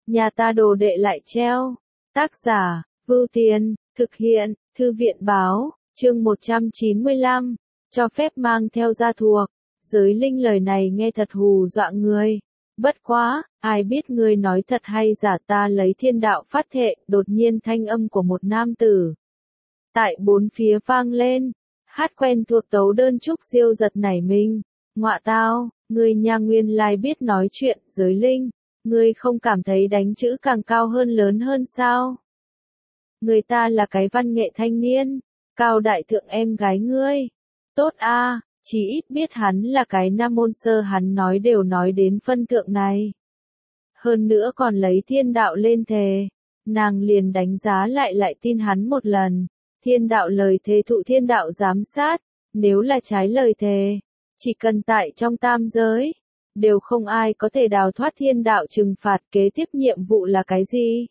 nhà ta đồ đệ lại treo. Tác giả, Vưu Tiền, thực hiện, Thư viện báo, chương 195, cho phép mang theo gia thuộc. Giới linh lời này nghe thật hù dọa người. Bất quá, ai biết ngươi nói thật hay giả, ta lấy thiên đạo phát thệ. Đột nhiên thanh âm của một nam tử tại bốn phía vang lên, hát quen thuộc tấu đơn. Trúc Diêu giật nảy mình. Ngọa tao, ngươi nhà nguyên lai biết nói chuyện. Giới linh, ngươi không cảm thấy đánh chữ càng cao hơn lớn hơn sao? Người ta là cái văn nghệ thanh niên, Cao đại thượng em gái ngươi. Tốt a, chỉ ít biết hắn là cái nam môn sơ, hắn nói đều nói đến phân thượng này. Hơn nữa còn lấy thiên đạo lên thề, nàng liền đánh giá lại tin hắn một lần. Thiên đạo lời thề thụ thiên đạo giám sát, nếu là trái lời thề, chỉ cần tại trong tam giới, đều không ai có thể đào thoát thiên đạo trừng phạt. Kế tiếp nhiệm vụ là cái gì?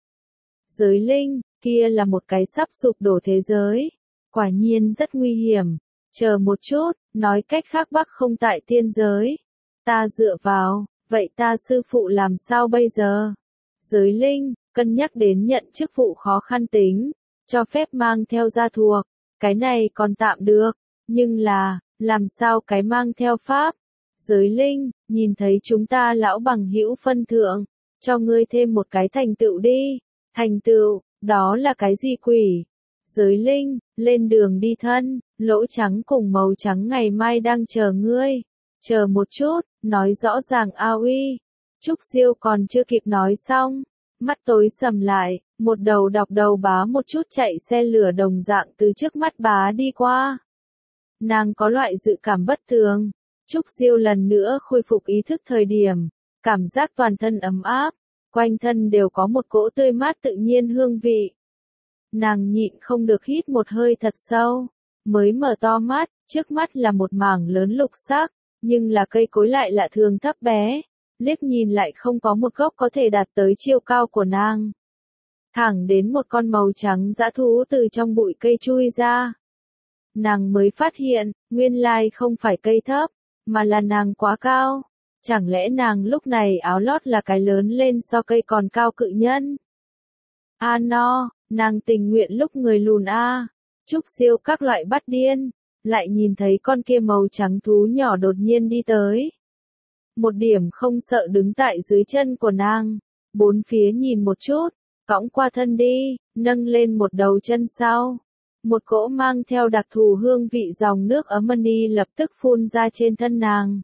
Giới linh, kia là một cái sắp sụp đổ thế giới, quả nhiên rất nguy hiểm. Chờ một chút, nói cách khác Bắc không tại tiên giới, ta dựa vào, vậy ta sư phụ làm sao bây giờ? Giới linh, cân nhắc đến nhận chức vụ khó khăn tính, cho phép mang theo gia thuộc, cái này còn tạm được, nhưng là, làm sao cái mang theo pháp? Giới linh, nhìn thấy chúng ta lão bằng hữu phân thượng, cho ngươi thêm một cái thành tựu đi. Thành tựu, đó là cái gì quỷ? Giới linh, lên đường đi thân, lỗ trắng cùng màu trắng ngày mai đang chờ ngươi. Chờ một chút, nói rõ ràng a uy. Trúc Diêu còn chưa kịp nói xong, mắt tối sầm lại, một đầu đọc đầu bá một chút chạy xe lửa đồng dạng từ trước mắt bá đi qua. Nàng có loại dự cảm bất thường. Trúc Diêu lần nữa khôi phục ý thức thời điểm, cảm giác toàn thân ấm áp, quanh thân đều có một cỗ tươi mát tự nhiên hương vị. Nàng nhịn không được hít một hơi thật sâu, mới mở to mắt, trước mắt là một mảng lớn lục sắc, nhưng là cây cối lại lạ thường thấp bé, liếc nhìn lại không có một gốc có thể đạt tới chiều cao của nàng. Thẳng đến một con màu trắng dã thú từ trong bụi cây chui ra. Nàng mới phát hiện, nguyên lai không phải cây thấp, mà là nàng quá cao. Chẳng lẽ nàng lúc này áo lót là cái lớn lên so cây còn cao cự nhân? A no, nàng tình nguyện lúc người lùn a. Trúc Diêu các loại bắt điên, lại nhìn thấy con kia màu trắng thú nhỏ đột nhiên đi tới. Một điểm không sợ đứng tại dưới chân của nàng, bốn phía nhìn một chút, cõng qua thân đi, nâng lên một đầu chân sau. Một cỗ mang theo đặc thù hương vị dòng nước ấm mani lập tức phun ra trên thân nàng.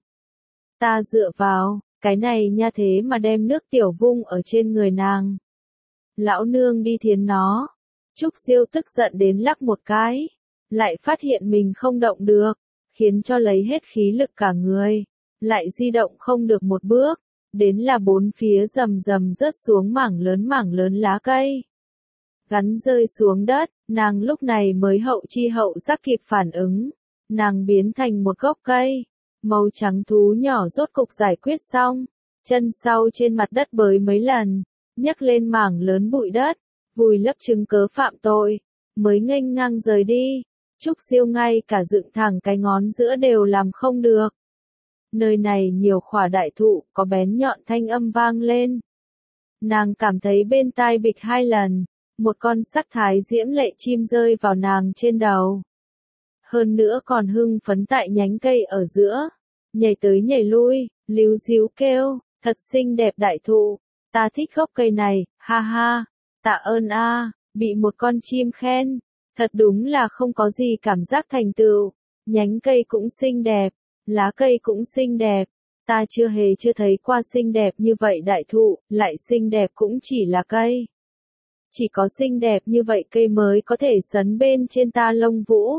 Ta dựa vào, cái này nha, thế mà đem nước tiểu vung ở trên người nàng. Lão nương đi thiến nó. Trúc Diêu tức giận đến lắc một cái, lại phát hiện mình không động được, khiến cho lấy hết khí lực cả người, lại di động không được một bước, đến là bốn phía rầm rầm rớt xuống mảng lớn lá cây. Gắn rơi xuống đất, nàng lúc này mới hậu chi hậu giác kịp phản ứng, nàng biến thành một gốc cây. Màu trắng thú nhỏ rốt cục giải quyết xong, chân sau trên mặt đất bới mấy lần, nhấc lên mảng lớn bụi đất, vùi lấp chứng cớ phạm tội, mới nghênh ngang rời đi. Trúc Diêu ngay cả dựng thẳng cái ngón giữa đều làm không được. Nơi này nhiều khỏa đại thụ, có bén nhọn thanh âm vang lên. Nàng cảm thấy bên tai bịch hai lần, một con sắc thái diễm lệ chim rơi vào nàng trên đầu. Hơn nữa còn hưng phấn tại nhánh cây ở giữa, nhảy tới nhảy lui, líu díu kêu, thật xinh đẹp đại thụ, ta thích gốc cây này, ha ha, tạ ơn a, bị một con chim khen, thật đúng là không có gì cảm giác thành tựu, nhánh cây cũng xinh đẹp, lá cây cũng xinh đẹp, ta chưa thấy qua xinh đẹp như vậy đại thụ, lại xinh đẹp cũng chỉ là cây. Chỉ có xinh đẹp như vậy cây mới có thể sấn bên trên ta lông vũ.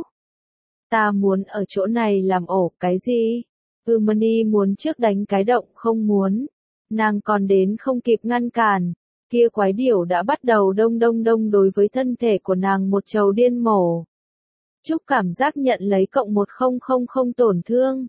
Ta muốn ở chỗ này làm ổ, cái gì? Mani muốn trước đánh cái động không muốn. Nàng còn đến không kịp ngăn cản. Kia quái điểu đã bắt đầu đông đối với thân thể của nàng một trầu điên mổ. Chúc cảm giác nhận lấy cộng 1000 tổn thương.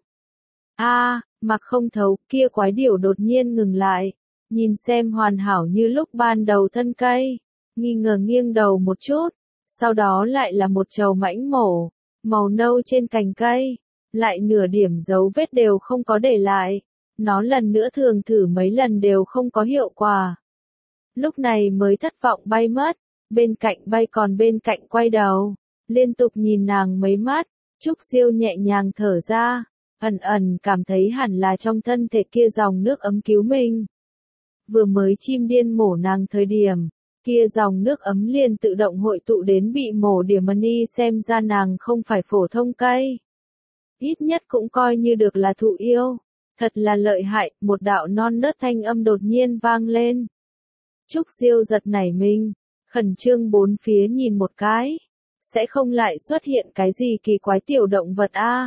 Mặc không thấu, kia quái điểu đột nhiên ngừng lại. Nhìn xem hoàn hảo như lúc ban đầu thân cây. Nghi ngờ nghiêng đầu một chút. Sau đó lại là một trầu mãnh mổ. Màu nâu trên cành cây, lại nửa điểm dấu vết đều không có để lại. Nó lần nữa thường thử mấy lần đều không có hiệu quả. lúc này mới thất vọng bay mất, bên cạnh bay còn bên cạnh quay đầu, liên tục nhìn nàng mấy mắt, Trúc Diêu nhẹ nhàng thở ra, ẩn ẩn cảm thấy hẳn là trong thân thể kia dòng nước ấm cứu mình. Vừa mới chim điên mổ nàng thời điểm, kia dòng nước ấm liền tự động hội tụ đến bị mổ điểm mani, xem ra nàng không phải phổ thông cây. Ít nhất cũng coi như được là thụ yêu. Thật là lợi hại, một đạo non nớt thanh âm đột nhiên vang lên. Trúc Diêu giật nảy mình, khẩn trương bốn phía nhìn một cái. Sẽ không lại xuất hiện cái gì kỳ quái tiểu động vật a?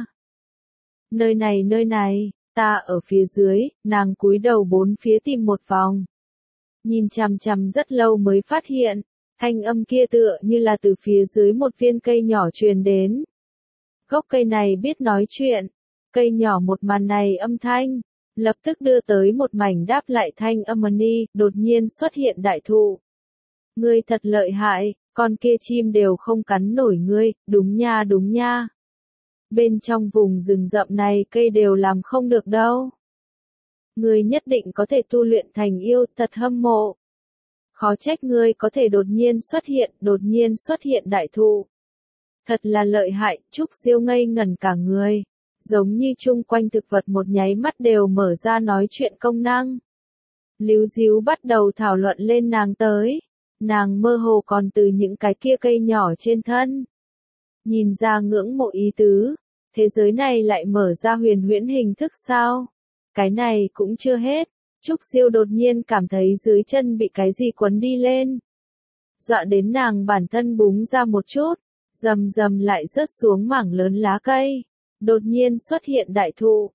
Nơi này, ta ở phía dưới, nàng cúi đầu bốn phía tìm một vòng. Nhìn chằm chằm rất lâu mới phát hiện, thanh âm kia tựa như là từ phía dưới một viên cây nhỏ truyền đến. Gốc cây này biết nói chuyện, cây nhỏ một màn này âm thanh, lập tức đưa tới một mảnh đáp lại thanh âm ni, đột nhiên xuất hiện đại thụ. Ngươi thật lợi hại, con kia chim đều không cắn nổi ngươi, đúng nha. Bên trong vùng rừng rậm này cây đều làm không được đâu. Ngươi nhất định có thể tu luyện thành yêu, thật hâm mộ. Khó trách ngươi có thể đột nhiên xuất hiện đại thụ. Thật là lợi hại, Trúc Diêu ngây ngẩn cả người, giống như chung quanh thực vật một nháy mắt đều mở ra nói chuyện công năng. Líu díu bắt đầu thảo luận lên nàng tới, nàng mơ hồ còn từ những cái kia cây nhỏ trên thân. Nhìn ra ngưỡng mộ ý tứ, thế giới này lại mở ra huyền huyễn hình thức sao? Cái này cũng chưa hết, Trúc Diêu đột nhiên cảm thấy dưới chân bị cái gì quấn đi lên. Dọa đến nàng bản thân búng ra một chút, rầm lại rớt xuống mảng lớn lá cây. Đột nhiên xuất hiện đại thụ.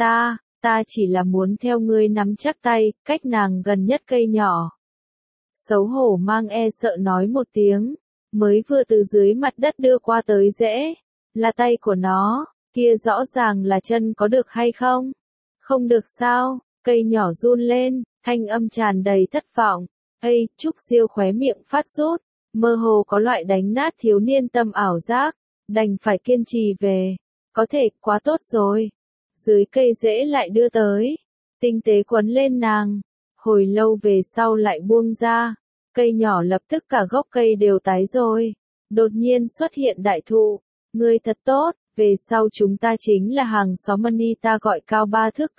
Ta chỉ là muốn theo ngươi nắm chắc tay, cách nàng gần nhất cây nhỏ. Xấu hổ mang sợ nói một tiếng, mới vừa từ dưới mặt đất đưa qua tới rễ. Là tay của nó, kia rõ ràng là chân, có được hay không? Không được sao? Cây nhỏ run lên, thanh âm tràn đầy thất vọng. Ây, Trúc Diêu khóe miệng phát rút, mơ hồ có loại đánh nát thiếu niên tâm ảo giác, đành phải kiên trì về. Có thể, quá tốt rồi. Dưới cây rễ lại đưa tới, tinh tế quấn lên nàng. Hồi lâu về sau lại buông ra, cây nhỏ lập tức cả gốc cây đều tái rồi. Đột nhiên xuất hiện đại thụ, ngươi thật tốt, về sau chúng ta chính là hàng xóm mani, ta gọi cao 3 thước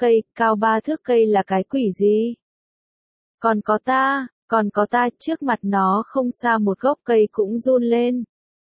cây là cái quỷ gì? Còn có ta, trước mặt nó không xa một gốc cây cũng run lên.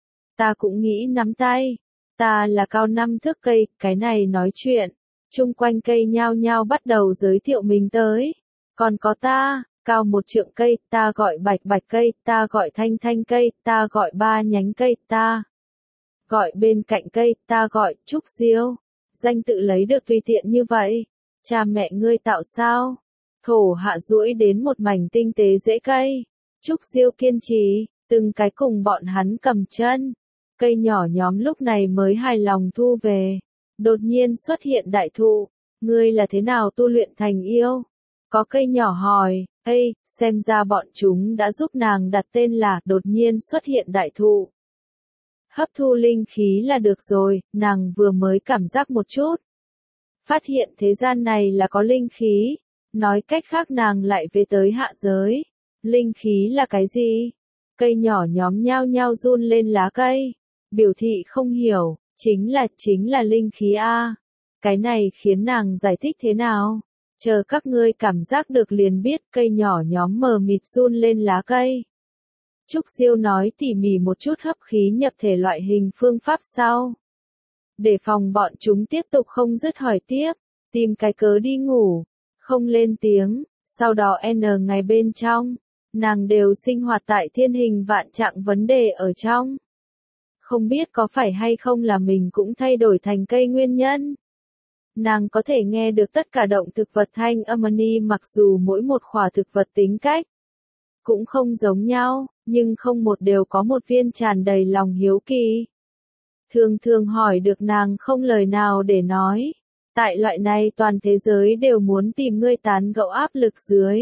Ta cũng nghĩ nắm tay, ta là cao 5 thước cây, cái này nói chuyện. Chung quanh cây nhao nhao bắt đầu giới thiệu mình tới. Còn có ta, cao 1 trượng cây, ta gọi bạch cây, ta gọi thanh cây, ta gọi 3 nhánh cây, ta gọi bên cạnh cây, ta gọi Trúc Diêu. Danh tự lấy được tùy tiện như vậy. Cha mẹ ngươi tạo sao? Thổ hạ duỗi đến một mảnh tinh tế rễ cây. Trúc Diêu kiên trì, từng cái cùng bọn hắn cầm chân. Cây nhỏ nhóm lúc này mới hài lòng thu về. Đột nhiên xuất hiện đại thụ. Ngươi là thế nào tu luyện thành yêu? Có cây nhỏ hỏi, ây, xem ra bọn chúng đã giúp nàng đặt tên là đột nhiên xuất hiện đại thụ. Hấp thu linh khí là được rồi, nàng vừa mới cảm giác một chút. Phát hiện thế gian này là có linh khí, nói cách khác nàng lại về tới hạ giới. Linh khí là cái gì? Cây nhỏ nhóm nhao nhao run lên lá cây, biểu thị không hiểu, chính là linh khí a. Cái này khiến nàng giải thích thế nào? Chờ các ngươi cảm giác được liền biết, cây nhỏ nhóm mờ mịt run lên lá cây. Trúc Diêu nói tỉ mỉ một chút hấp khí nhập thể loại hình phương pháp sau. Để phòng bọn chúng tiếp tục không dứt hỏi tiếp, tìm cái cớ đi ngủ, không lên tiếng, sau đó ngày bên trong, nàng đều sinh hoạt tại thiên hình vạn trạng vấn đề ở trong. Không biết có phải hay không là mình cũng thay đổi thành cây nguyên nhân. Nàng có thể nghe được tất cả động thực vật thanh âm ni, mặc dù mỗi một khỏa thực vật tính cách cũng không giống nhau, nhưng không một đều có một viên tràn đầy lòng hiếu kỳ. Thường hỏi được nàng không lời nào để nói. Tại loại này toàn thế giới đều muốn tìm ngươi tán gẫu áp lực dưới.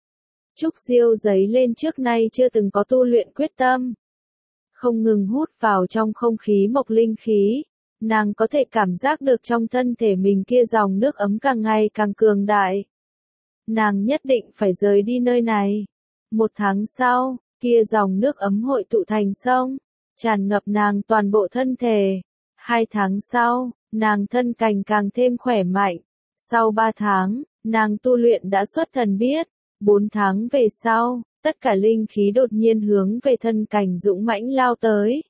Trúc Diêu giấy lên trước nay chưa từng có tu luyện quyết tâm. Không ngừng hút vào trong không khí mộc linh khí. Nàng có thể cảm giác được trong thân thể mình kia dòng nước ấm càng ngày càng cường đại. Nàng nhất định phải rời đi nơi này. 1 tháng sau, kia dòng nước ấm hội tụ thành sông, tràn ngập nàng toàn bộ thân thể. 2 tháng sau, nàng thân cành càng thêm khỏe mạnh. Sau 3 tháng, nàng tu luyện đã xuất thần biết. 4 tháng về sau, tất cả linh khí đột nhiên hướng về thân cành dũng mãnh lao tới.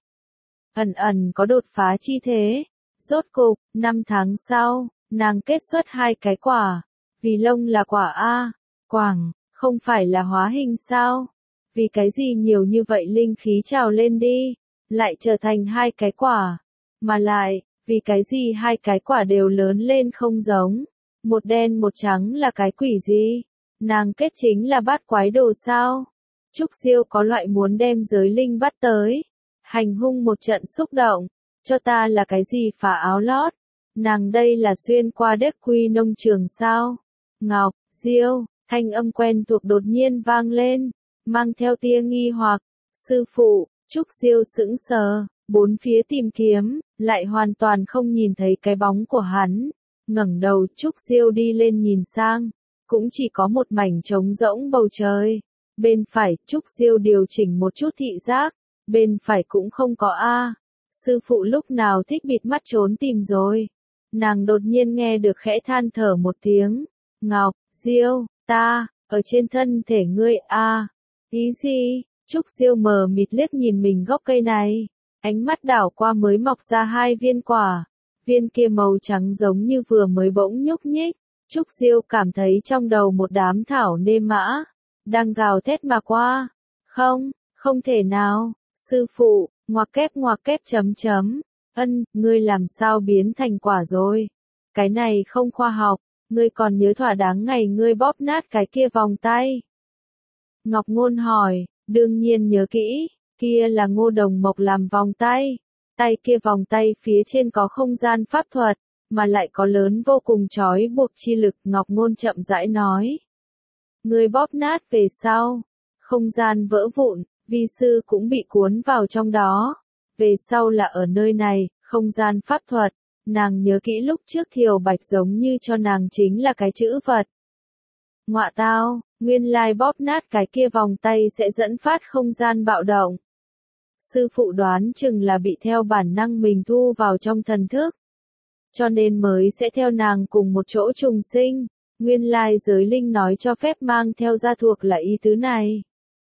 Ẩn ẩn có đột phá chi thế. Rốt cục, 5 tháng sau, nàng kết xuất 2 cái quả. Vì lông là quả A, quảng, không phải là hóa hình sao? Vì cái gì nhiều như vậy linh khí trào lên đi, lại trở thành 2 cái quả. Mà lại, vì cái gì 2 cái quả đều lớn lên không giống. Một đen một trắng là cái quỷ gì? Nàng kết chính là bát quái đồ sao? Trúc Diêu có loại muốn đem giới linh bắt tới. Hành hung một trận xúc động. Cho ta là cái gì phá áo lót? Nàng đây là xuyên qua đất quy nông trường sao? Ngọc, Diêu, thanh âm quen thuộc đột nhiên vang lên, mang theo tia nghi hoặc. Sư phụ, Trúc Diêu sững sờ, bốn phía tìm kiếm, lại hoàn toàn không nhìn thấy cái bóng của hắn. Ngẩng đầu Trúc Diêu đi lên nhìn sang, cũng chỉ có một mảnh trống rỗng bầu trời. Bên phải Trúc Diêu điều chỉnh một chút thị giác, bên phải cũng không có A. Sư phụ lúc nào thích bịt mắt trốn tìm rồi. Nàng đột nhiên nghe được khẽ than thở một tiếng. Ngọc, Diêu, ta, ở trên thân thể ngươi A. Ý gì? Trúc Diêu mờ mịt liếc nhìn mình gốc cây này. Ánh mắt đảo qua mới mọc ra 2 viên quả. Viên kia màu trắng giống như vừa mới bỗng nhúc nhích. Trúc Diêu cảm thấy trong đầu một đám thảo nê mã đang gào thét mà qua. Không, không thể nào. Sư phụ, ngoặc kép chấm chấm. Ngươi làm sao biến thành quả rồi? Cái này không khoa học, ngươi còn nhớ thỏa đáng ngày ngươi bóp nát cái kia vòng tay. Ngọc Ngôn hỏi, đương nhiên nhớ kỹ, kia là Ngô Đồng Mộc làm vòng tay. Tay kia vòng tay phía trên có không gian pháp thuật, mà lại có lớn vô cùng trói buộc chi lực. Ngọc Ngôn chậm rãi nói. Ngươi bóp nát về sau, không gian vỡ vụn, vi sư cũng bị cuốn vào trong đó. Về sau là ở nơi này, không gian pháp thuật, nàng nhớ kỹ lúc trước Thiều Bạch giống như cho nàng chính là cái chữ vật. Ngọa tao, nguyên lai bóp nát cái kia vòng tay sẽ dẫn phát không gian bạo động. Sư phụ đoán chừng là bị theo bản năng mình thu vào trong thần thức. Cho nên mới sẽ theo nàng cùng một chỗ trùng sinh. Nguyên lai giới linh nói cho phép mang theo gia thuộc là ý tứ này.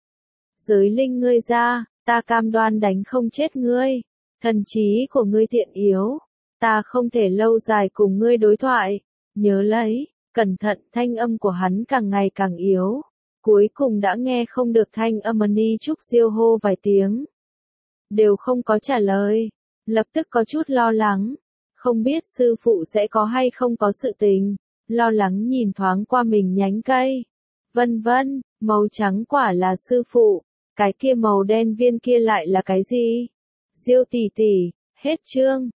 Giới linh ngươi ra, ta cam đoan đánh không chết ngươi. Thần trí của ngươi tiện yếu. Ta không thể lâu dài cùng ngươi đối thoại. Nhớ lấy, cẩn thận, thanh âm của hắn càng ngày càng yếu. Cuối cùng đã nghe không được thanh âm Ni Trúc Diêu hô vài tiếng. Đều không có trả lời. Lập tức có chút lo lắng. Không biết sư phụ sẽ có hay không có sự tình. Lo lắng nhìn thoáng qua mình nhánh cây. Vân vân, màu trắng quả là sư phụ. Cái kia màu đen viên kia lại là cái gì? Diêu tỷ tỷ, hết chương.